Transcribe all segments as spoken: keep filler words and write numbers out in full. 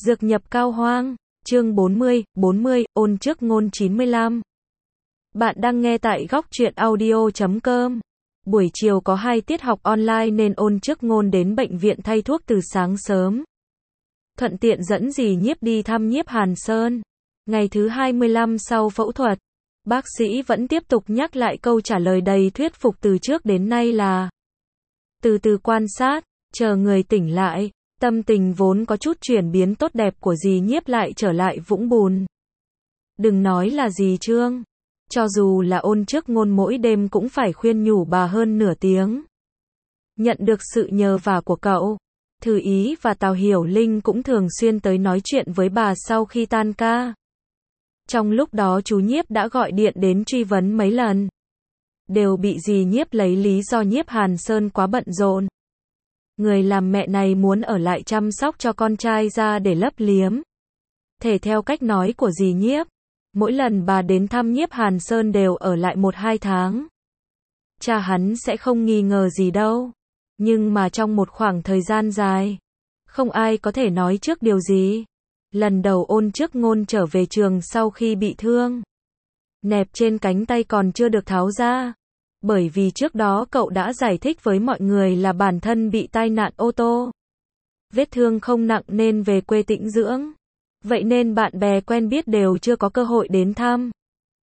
Dược nhập Cao Hoang, chương bốn mươi, bốn mươi, ôn trước ngôn chín mươi lăm. Bạn đang nghe tại góc truyện audio chấm com. Buổi chiều có hai tiết học online nên ôn trước ngôn đến bệnh viện thay thuốc từ sáng sớm. Thuận tiện dẫn dì Nhiếp đi thăm Nhiếp Hàn Sơn. Ngày thứ hai mươi lăm sau phẫu thuật, bác sĩ vẫn tiếp tục nhắc lại câu trả lời đầy thuyết phục từ trước đến nay là từ từ quan sát, chờ người tỉnh lại. Tâm tình vốn có chút chuyển biến tốt đẹp của dì Nhiếp lại trở lại vũng bùn. Đừng nói là dì Trương, cho dù là ôn trước ngôn mỗi đêm cũng phải khuyên nhủ bà hơn nửa tiếng. Nhận được sự nhờ vả của cậu, Thư Ý và Tào Hiểu Linh cũng thường xuyên tới nói chuyện với bà sau khi tan ca. Trong lúc đó chú Nhiếp đã gọi điện đến truy vấn mấy lần, đều bị dì Nhiếp lấy lý do Nhiếp Hàn Sơn quá bận rộn. Người làm mẹ này muốn ở lại chăm sóc cho con trai ra để lấp liếm. Thể theo cách nói của dì Nhiếp, mỗi lần bà đến thăm Nhiếp Hàn Sơn đều ở lại một hai tháng. Cha hắn sẽ không nghi ngờ gì đâu. Nhưng mà trong một khoảng thời gian dài, không ai có thể nói trước điều gì. Lần đầu ôn trước ngôn trở về trường sau khi bị thương, nẹp trên cánh tay còn chưa được tháo ra. Bởi vì trước đó cậu đã giải thích với mọi người là bản thân bị tai nạn ô tô. Vết thương không nặng nên về quê tĩnh dưỡng. Vậy nên bạn bè quen biết đều chưa có cơ hội đến thăm.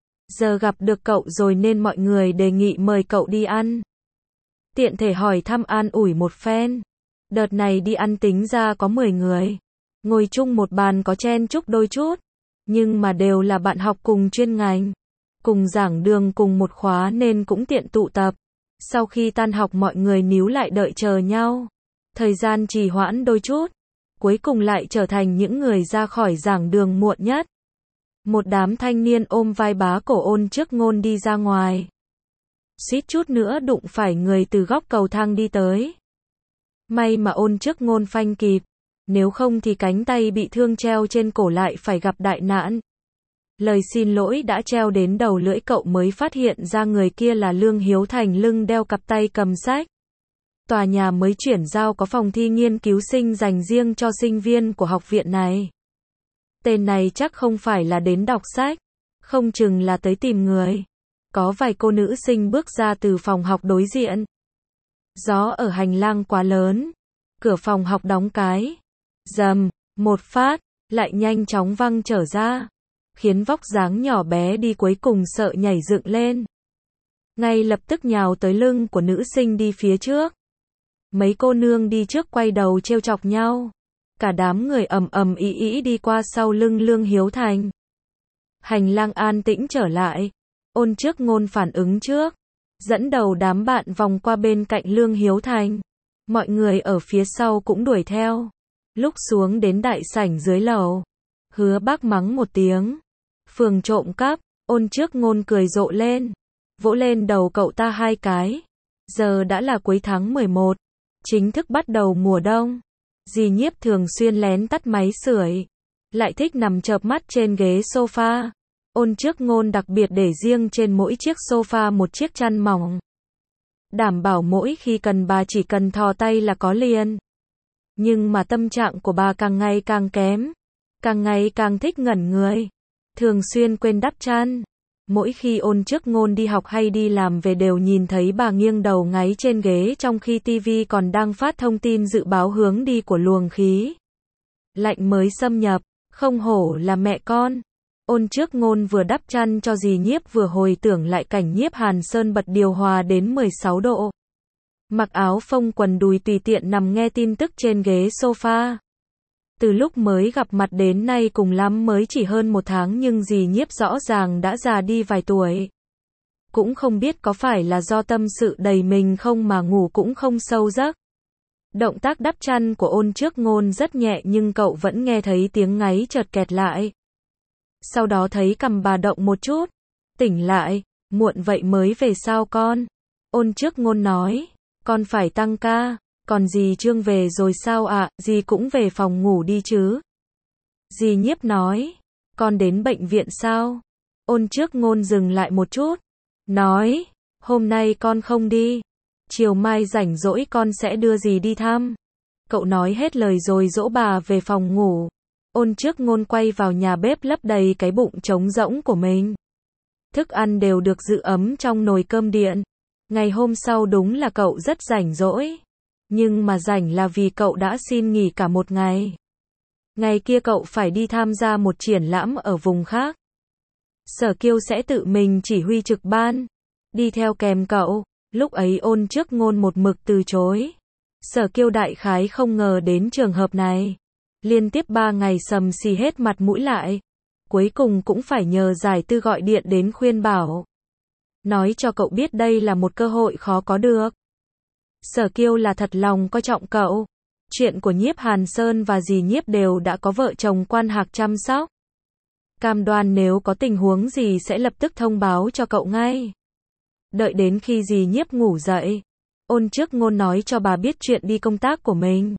Giờ gặp được cậu rồi nên mọi người đề nghị mời cậu đi ăn. Tiện thể hỏi thăm an ủi một phen. Đợt này đi ăn tính ra có mười người. Ngồi chung một bàn có chen chúc đôi chút. Nhưng mà đều là bạn học cùng chuyên ngành. Cùng giảng đường cùng một khóa nên cũng tiện tụ tập. Sau khi tan học mọi người níu lại đợi chờ nhau. Thời gian trì hoãn đôi chút. Cuối cùng lại trở thành những người ra khỏi giảng đường muộn nhất. Một đám thanh niên ôm vai bá cổ ôn trước ngôn đi ra ngoài. Suýt chút nữa đụng phải người từ góc cầu thang đi tới. May mà ôn trước ngôn phanh kịp. Nếu không thì cánh tay bị thương treo trên cổ lại phải gặp đại nạn. Lời xin lỗi đã treo đến đầu lưỡi cậu mới phát hiện ra người kia là Lương Hiếu Thành, lưng đeo cặp tay cầm sách. Tòa nhà mới chuyển giao có phòng thi nghiên cứu sinh dành riêng cho sinh viên của học viện này. Tên này chắc không phải là đến đọc sách, không chừng là tới tìm người. Có vài cô nữ sinh bước ra từ phòng học đối diện. Gió ở hành lang quá lớn, cửa phòng học đóng cái. Rầm, một phát, lại nhanh chóng văng trở ra. Khiến vóc dáng nhỏ bé đi cuối cùng sợ nhảy dựng lên. Ngay lập tức nhào tới lưng của nữ sinh đi phía trước. Mấy cô nương đi trước quay đầu trêu chọc nhau. Cả đám người ầm ầm ĩ ĩ đi qua sau lưng Lương Hiếu Thành. Hành lang an tĩnh trở lại. Ôn trước ngôn phản ứng trước. Dẫn đầu đám bạn vòng qua bên cạnh Lương Hiếu Thành. Mọi người ở phía sau cũng đuổi theo. Lúc xuống đến đại sảnh dưới lầu, Hứa Bác mắng một tiếng. Phường trộm cắp, ôn trước ngôn cười rộ lên. Vỗ lên đầu cậu ta hai cái. Giờ đã là cuối tháng mười một. Chính thức bắt đầu mùa đông. Dì Nhiếp thường xuyên lén tắt máy sưởi. Lại thích nằm chợp mắt trên ghế sofa. Ôn trước ngôn đặc biệt để riêng trên mỗi chiếc sofa một chiếc chăn mỏng. Đảm bảo mỗi khi cần bà chỉ cần thò tay là có liền. Nhưng mà tâm trạng của bà càng ngày càng kém. Càng ngày càng thích ngẩn người. Thường xuyên quên đắp chăn. Mỗi khi ôn trước ngôn đi học hay đi làm về đều nhìn thấy bà nghiêng đầu ngáy trên ghế trong khi tivi còn đang phát thông tin dự báo hướng đi của luồng khí lạnh mới xâm nhập. Không hổ là mẹ con. Ôn trước ngôn vừa đắp chăn cho dì Nhiếp vừa hồi tưởng lại cảnh Nhiếp Hàn Sơn bật điều hòa đến mười sáu độ. Mặc áo phông quần đùi tùy tiện nằm nghe tin tức trên ghế sofa. Từ lúc mới gặp mặt đến nay cùng lắm mới chỉ hơn một tháng nhưng dì Nhiếp rõ ràng đã già đi vài tuổi. Cũng không biết có phải là do tâm sự đầy mình không mà ngủ cũng không sâu giấc. Động tác đắp chăn của ôn trước ngôn rất nhẹ nhưng cậu vẫn nghe thấy tiếng ngáy chợt kẹt lại. Sau đó thấy cằm bà động một chút. Tỉnh lại, muộn vậy mới về sao con? Ôn trước ngôn nói, con phải tăng ca. Còn dì Trương về rồi sao ạ? À? Dì cũng về phòng ngủ đi chứ. Dì Nhiếp nói, con đến bệnh viện sao? Ôn trước ngôn dừng lại một chút. Nói, hôm nay con không đi. Chiều mai rảnh rỗi con sẽ đưa dì đi thăm. Cậu nói hết lời rồi dỗ bà về phòng ngủ. Ôn trước ngôn quay vào nhà bếp lấp đầy cái bụng trống rỗng của mình. Thức ăn đều được giữ ấm trong nồi cơm điện. Ngày hôm sau đúng là cậu rất rảnh rỗi. Nhưng mà rảnh là vì cậu đã xin nghỉ cả một ngày. Ngày kia cậu phải đi tham gia một triển lãm ở vùng khác. Sở Kiêu sẽ tự mình chỉ huy trực ban, đi theo kèm cậu. Lúc ấy Ôn trước ngôn một mực từ chối. Sở Kiêu đại khái không ngờ đến trường hợp này. Liên tiếp ba ngày sầm xì hết mặt mũi lại. Cuối cùng cũng phải nhờ Giải Tư gọi điện đến khuyên bảo. Nói cho cậu biết đây là một cơ hội khó có được. Sở Kiêu là thật lòng coi trọng cậu. Chuyện của Nhiếp Hàn Sơn và dì Nhiếp đều đã có vợ chồng quan hạc chăm sóc. Cam đoan nếu có tình huống gì sẽ lập tức thông báo cho cậu ngay. Đợi đến khi dì Nhiếp ngủ dậy, Ôn trước ngôn nói cho bà biết chuyện đi công tác của mình.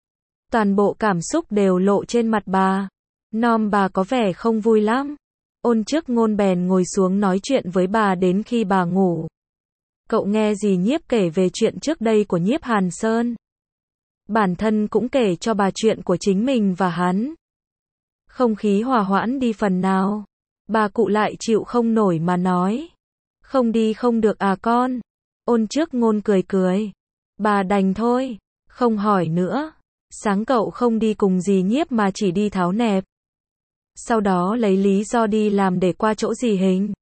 Toàn bộ cảm xúc đều lộ trên mặt bà. Nom bà có vẻ không vui lắm. Ôn trước ngôn bèn ngồi xuống nói chuyện với bà đến khi bà ngủ. Cậu nghe dì Nhiếp kể về chuyện trước đây của Nhiếp Hàn Sơn. Bản thân cũng kể cho bà chuyện của chính mình và hắn. Không khí hòa hoãn đi phần nào. Bà cụ lại chịu không nổi mà nói. Không đi không được à con. Ôn trước ngôn cười cười. Bà đành thôi, không hỏi nữa. Sáng cậu không đi cùng dì Nhiếp mà chỉ đi tháo nẹp. Sau đó lấy lý do đi làm để qua chỗ dì Hình.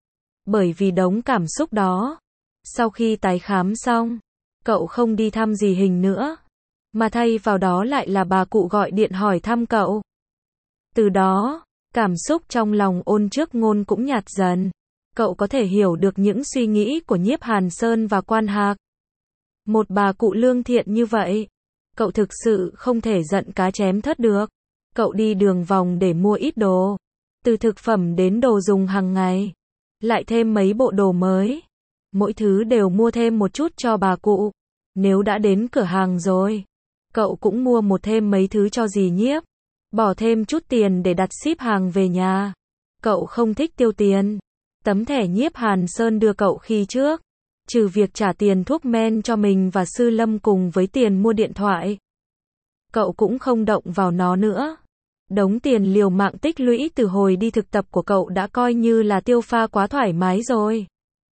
Bởi vì đống cảm xúc đó. Sau khi tái khám xong, cậu không đi thăm dì Hình nữa. Mà thay vào đó lại là bà cụ gọi điện hỏi thăm cậu. Từ đó, cảm xúc trong lòng Ôn trước ngôn cũng nhạt dần. Cậu có thể hiểu được những suy nghĩ của Nhiếp Hàn Sơn và Quan Hạc. Một bà cụ lương thiện như vậy, cậu thực sự không thể giận cá chém thớt được. Cậu đi đường vòng để mua ít đồ, từ thực phẩm đến đồ dùng hàng ngày, lại thêm mấy bộ đồ mới. Mỗi thứ đều mua thêm một chút cho bà cụ. Nếu đã đến cửa hàng rồi, cậu cũng mua một thêm mấy thứ cho dì Nhiếp. Bỏ thêm chút tiền để đặt ship hàng về nhà. Cậu không thích tiêu tiền. Tấm thẻ Nhiếp Hàn Sơn đưa cậu khi trước, trừ việc trả tiền thuốc men cho mình và Sư Lâm cùng với tiền mua điện thoại, cậu cũng không động vào nó nữa. Đống tiền liều mạng tích lũy từ hồi đi thực tập của cậu đã coi như là tiêu pha quá thoải mái rồi.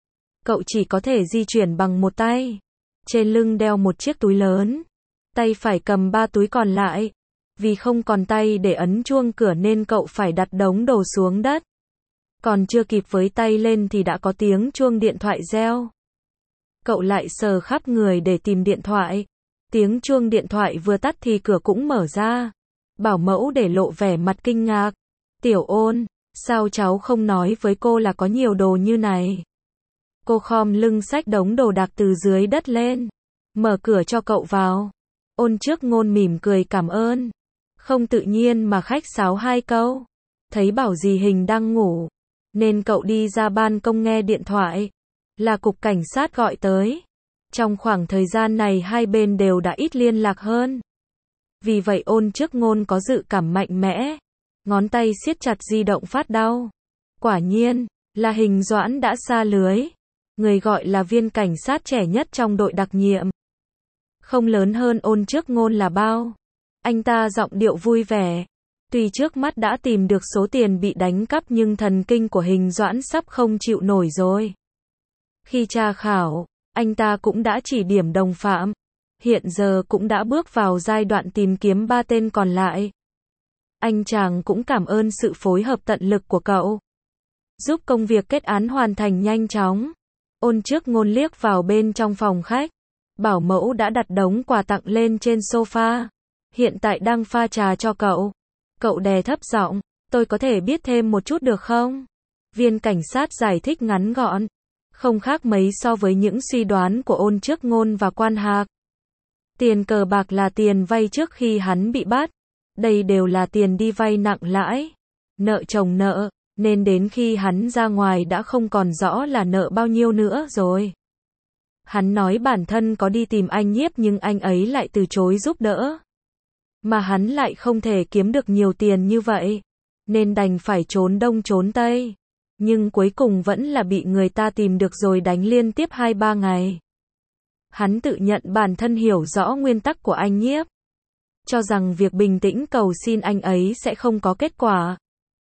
Cậu chỉ có thể di chuyển bằng một tay. Trên lưng đeo một chiếc túi lớn. Tay phải cầm ba túi còn lại. Vì không còn tay để ấn chuông cửa nên cậu phải đặt đống đồ xuống đất. Còn chưa kịp với tay lên thì đã có tiếng chuông điện thoại reo. Cậu lại sờ khắp người để tìm điện thoại. Tiếng chuông điện thoại vừa tắt thì cửa cũng mở ra. Bảo mẫu để lộ vẻ mặt kinh ngạc. Tiểu Ôn, sao cháu không nói với cô là có nhiều đồ như này? Cô khom lưng xách đống đồ đạc từ dưới đất lên. Mở cửa cho cậu vào. Ôn trước ngôn mỉm cười cảm ơn. Không tự nhiên mà khách sáo hai câu. Thấy bảo dì Hình đang ngủ, nên cậu đi ra ban công nghe điện thoại. Là cục cảnh sát gọi tới. Trong khoảng thời gian này hai bên đều đã ít liên lạc hơn. Vì vậy Ôn trước ngôn có dự cảm mạnh mẽ. Ngón tay siết chặt di động phát đau. Quả nhiên, là Hình Doãn đã sa lưới. Người gọi là viên cảnh sát trẻ nhất trong đội đặc nhiệm. Không lớn hơn Ôn trước ngôn là bao. Anh ta giọng điệu vui vẻ. Tuy trước mắt đã tìm được số tiền bị đánh cắp nhưng thần kinh của Hình Doãn sắp không chịu nổi rồi. Khi tra khảo, anh ta cũng đã chỉ điểm đồng phạm. Hiện giờ cũng đã bước vào giai đoạn tìm kiếm ba tên còn lại. Anh chàng cũng cảm ơn sự phối hợp tận lực của cậu. Giúp công việc kết án hoàn thành nhanh chóng. Ôn trước ngôn liếc vào bên trong phòng khách. Bảo mẫu đã đặt đống quà tặng lên trên sofa. Hiện tại đang pha trà cho cậu. Cậu đè thấp giọng, tôi có thể biết thêm một chút được không? Viên cảnh sát giải thích ngắn gọn. Không khác mấy so với những suy đoán của Ôn trước ngôn và Quan Hạc. Tiền cờ bạc là tiền vay trước khi hắn bị bắt. Đây đều là tiền đi vay nặng lãi. Nợ chồng nợ, nên đến khi hắn ra ngoài đã không còn rõ là nợ bao nhiêu nữa rồi. Hắn nói bản thân có đi tìm anh Nhiếp nhưng anh ấy lại từ chối giúp đỡ. Mà hắn lại không thể kiếm được nhiều tiền như vậy. Nên đành phải trốn đông trốn tây. Nhưng cuối cùng vẫn là bị người ta tìm được rồi đánh liên tiếp hai ba ngày. Hắn tự nhận bản thân hiểu rõ nguyên tắc của anh Nhiếp. cho rằng việc bình tĩnh cầu xin anh ấy sẽ không có kết quả.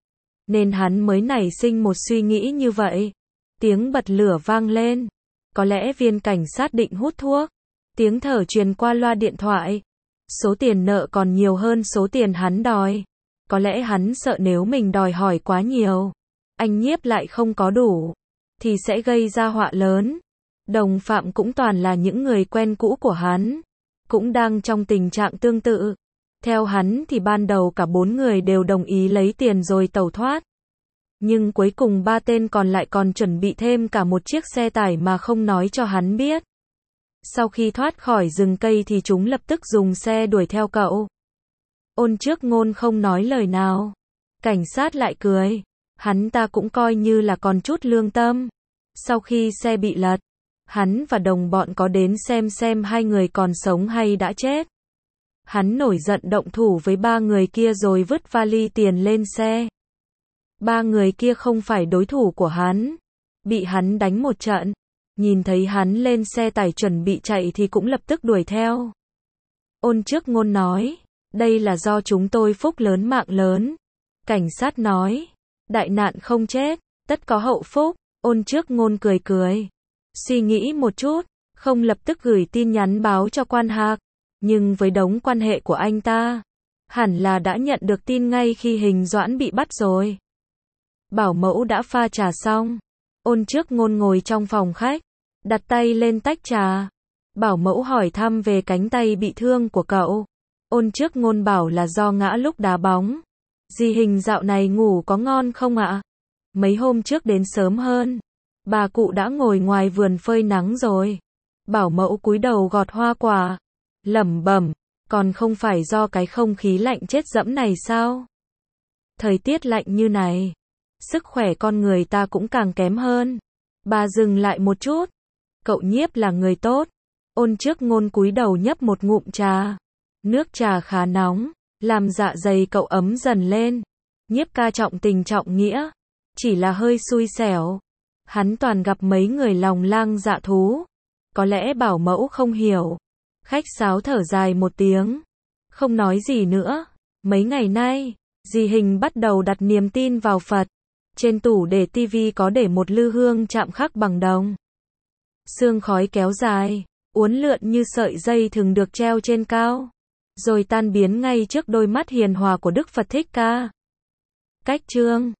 Nên hắn mới nảy sinh một suy nghĩ như vậy. Tiếng bật lửa vang lên. Có lẽ viên cảnh sát định hút thuốc. Tiếng thở truyền qua loa điện thoại. Số tiền nợ còn nhiều hơn số tiền hắn đòi. Có lẽ hắn sợ nếu mình đòi hỏi quá nhiều, anh Nhiếp lại không có đủ, thì sẽ gây ra họa lớn. Đồng phạm cũng toàn là những người quen cũ của hắn, cũng đang trong tình trạng tương tự. Theo hắn thì ban đầu cả bốn người đều đồng ý lấy tiền rồi tẩu thoát. Nhưng cuối cùng ba tên còn lại còn chuẩn bị thêm cả một chiếc xe tải mà không nói cho hắn biết. Sau khi thoát khỏi rừng cây thì chúng lập tức dùng xe đuổi theo cậu. Ôn Trước Ngôn không nói lời nào. Cảnh sát lại cười. Hắn ta cũng coi như là còn chút lương tâm. Sau khi xe bị lật, hắn và đồng bọn có đến xem xem hai người còn sống hay đã chết. Hắn nổi giận động thủ với ba người kia rồi vứt vali tiền lên xe. Ba người kia không phải đối thủ của hắn. Bị hắn đánh một trận. Nhìn thấy hắn lên xe tải chuẩn bị chạy thì cũng lập tức đuổi theo. Ôn Trước Ngôn nói, đây là do chúng tôi phúc lớn mạng lớn. Cảnh sát nói, đại nạn không chết, tất có hậu phúc. Ôn Trước Ngôn cười cười. Suy nghĩ một chút, không lập tức gửi tin nhắn báo cho quan hạc. Nhưng với đống quan hệ của anh ta, hẳn là đã nhận được tin ngay khi Hình Doãn bị bắt rồi. Bảo mẫu đã pha trà xong. Ôn Trước Ngôn ngồi trong phòng khách, đặt tay lên tách trà. Bảo mẫu hỏi thăm về cánh tay bị thương của cậu. Ôn Trước Ngôn bảo là do ngã lúc đá bóng. Dì Hình dạo này ngủ có ngon không ạ? Mấy hôm trước đến sớm hơn. Bà cụ đã ngồi ngoài vườn phơi nắng rồi. Bảo mẫu cúi đầu gọt hoa quả. Lẩm bẩm, còn không phải do cái không khí lạnh chết dẫm này sao? Thời tiết lạnh như này, sức khỏe con người ta cũng càng kém hơn. Bà dừng lại một chút. Cậu Nhiếp là người tốt. Ôn Trước Ngôn cúi đầu nhấp một ngụm trà. Nước trà khá nóng, làm dạ dày cậu ấm dần lên. Nhiếp ca trọng tình trọng nghĩa, chỉ là hơi xui xẻo. Hắn toàn gặp mấy người lòng lang dạ thú. Có lẽ bảo mẫu không hiểu. Khách sáo thở dài một tiếng, không nói gì nữa. Mấy ngày nay, dì Hình bắt đầu đặt niềm tin vào Phật. Trên tủ để tivi có để một lư hương chạm khắc bằng đồng. Sương khói kéo dài, uốn lượn như sợi dây thường được treo trên cao, rồi tan biến ngay trước đôi mắt hiền hòa của Đức Phật Thích Ca. Cách chương